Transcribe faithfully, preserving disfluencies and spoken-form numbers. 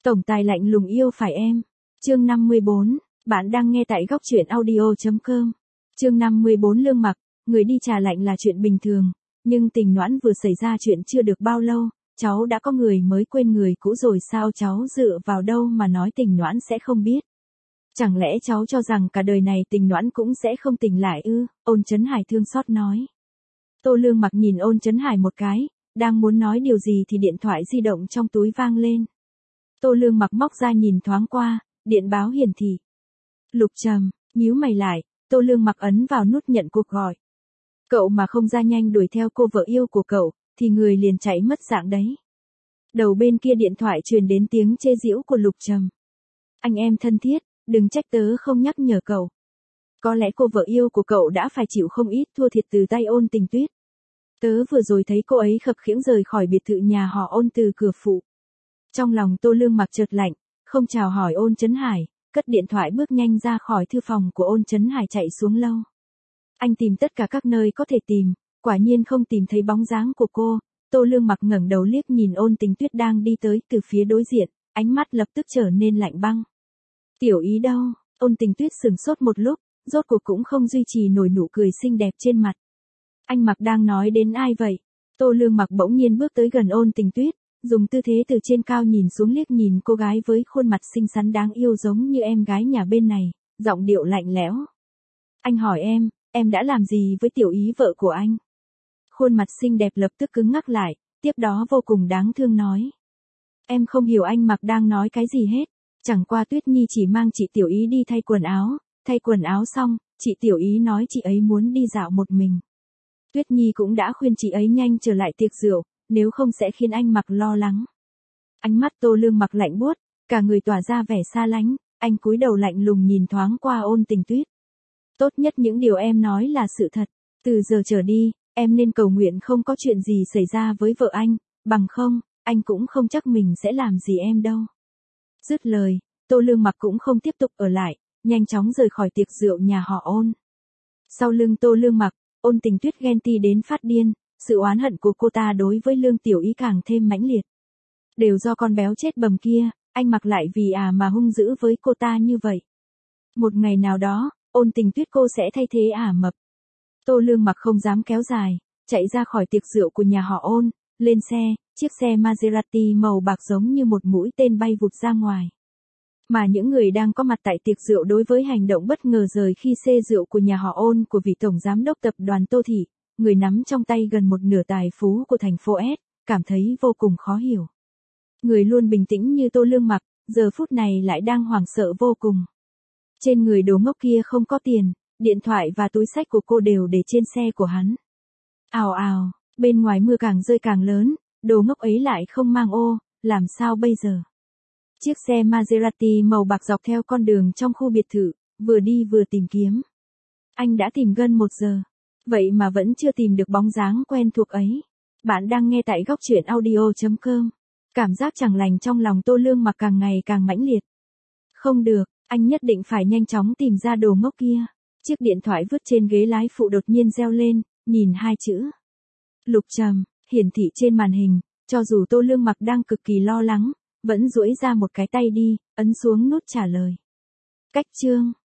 Tổng tài lạnh lùng yêu phải em. Chương năm mươi bốn, bạn đang nghe tại góc truyện audio chấm com. Chương năm mươi bốn Lương Mặc, người đi trà lạnh là chuyện bình thường, nhưng tình Noãn vừa xảy ra chuyện chưa được bao lâu, cháu đã có người mới quên người cũ rồi sao, cháu dựa vào đâu mà nói tình Noãn sẽ không biết? Chẳng lẽ cháu cho rằng cả đời này tình Noãn cũng sẽ không tỉnh lại ư? Ôn Chấn Hải thương xót nói. Tô Lương Mặc nhìn Ôn Chấn Hải một cái, đang muốn nói điều gì thì điện thoại di động trong túi vang lên. Tô Lương Mặc móc ra nhìn thoáng qua, điện báo hiển thị. Lục Trầm, nhíu mày lại, Tô Lương Mặc ấn vào nút nhận cuộc gọi. Cậu mà không ra nhanh đuổi theo cô vợ yêu của cậu, thì người liền chạy mất dạng đấy. Đầu bên kia điện thoại truyền đến tiếng chê giễu của Lục Trầm. Anh em thân thiết, đừng trách tớ không nhắc nhở cậu. Có lẽ cô vợ yêu của cậu đã phải chịu không ít thua thiệt từ tay Ôn Tình Tuyết. Tớ vừa rồi thấy cô ấy khập khiễng rời khỏi biệt thự nhà họ Ôn từ cửa phụ. Trong lòng Tô Lương Mặc chợt lạnh, không chào hỏi Ôn Chấn Hải, cất điện thoại bước nhanh ra khỏi thư phòng của Ôn Chấn Hải chạy xuống lâu. Anh tìm tất cả các nơi có thể tìm, quả nhiên không tìm thấy bóng dáng của cô. Tô Lương Mặc ngẩng đầu liếc nhìn Ôn Tình Tuyết đang đi tới từ phía đối diện, ánh mắt lập tức trở nên lạnh băng. Tiểu Ý đâu? Ôn Tình Tuyết sửng sốt một lúc, rốt cuộc cũng không duy trì nổi nụ cười xinh đẹp trên mặt. Anh Mặc đang nói đến ai vậy? Tô Lương Mặc bỗng nhiên bước tới gần Ôn Tình Tuyết, dùng tư thế từ trên cao nhìn xuống liếc nhìn cô gái với khuôn mặt xinh xắn đáng yêu giống như em gái nhà bên này, giọng điệu lạnh lẽo. Anh hỏi em, em đã làm gì với Tiểu Ý vợ của anh? Khuôn mặt xinh đẹp lập tức cứng ngắc lại, tiếp đó vô cùng đáng thương nói. Em không hiểu anh Mặc đang nói cái gì hết, chẳng qua Tuyết Nhi chỉ mang chị Tiểu Ý đi thay quần áo, thay quần áo xong, chị Tiểu Ý nói chị ấy muốn đi dạo một mình. Tuyết Nhi cũng đã khuyên chị ấy nhanh trở lại tiệc rượu, nếu không sẽ khiến anh Mặc lo lắng. Ánh mắt Tô Lương Mặc lạnh buốt, cả người tỏa ra vẻ xa lánh, anh cúi đầu lạnh lùng nhìn thoáng qua Ôn Tình Tuyết. Tốt nhất những điều em nói là sự thật, từ giờ trở đi, em nên cầu nguyện không có chuyện gì xảy ra với vợ anh, bằng không, anh cũng không chắc mình sẽ làm gì em đâu. Dứt lời, Tô Lương Mặc cũng không tiếp tục ở lại, nhanh chóng rời khỏi tiệc rượu nhà họ Ôn. Sau lưng Tô Lương Mặc, Ôn Tình Tuyết ghen ti đến phát điên, sự oán hận của cô ta đối với Lương Tiểu Ý càng thêm mãnh liệt. Đều do con béo chết bầm kia, anh Mặc lại vì à mà hung dữ với cô ta như vậy. Một ngày nào đó, Ôn Tình Tuyết cô sẽ thay thế ả mập. Tô Lương Mặc không dám kéo dài, chạy ra khỏi tiệc rượu của nhà họ Ôn, lên xe, chiếc xe Maserati màu bạc giống như một mũi tên bay vụt ra ngoài. Mà những người đang có mặt tại tiệc rượu đối với hành động bất ngờ rời khi xe rượu của nhà họ Ôn của vị tổng giám đốc tập đoàn Tô Thị, người nắm trong tay gần một nửa tài phú của thành phố S, cảm thấy vô cùng khó hiểu. Người luôn bình tĩnh như Tô Lương Mặc, giờ phút này lại đang hoảng sợ vô cùng. Trên người đồ ngốc kia không có tiền, điện thoại và túi xách của cô đều để trên xe của hắn. Ào ào, bên ngoài mưa càng rơi càng lớn, đồ ngốc ấy lại không mang ô, làm sao bây giờ? Chiếc xe Maserati màu bạc dọc theo con đường trong khu biệt thự, vừa đi vừa tìm kiếm. Anh đã tìm gần một giờ, vậy mà vẫn chưa tìm được bóng dáng quen thuộc ấy. Bạn đang nghe tại góc truyện audio chấm com. Cảm giác chẳng lành trong lòng Tô Lương Mặc càng ngày càng mãnh liệt. Không được, anh nhất định phải nhanh chóng tìm ra đồ ngốc kia. Chiếc điện thoại vứt trên ghế lái phụ đột nhiên reo lên, nhìn hai chữ. Lục Trầm, hiển thị trên màn hình, cho dù Tô Lương Mặc đang cực kỳ lo lắng, vẫn duỗi ra một cái tay đi, ấn xuống nút trả lời. Cách chương.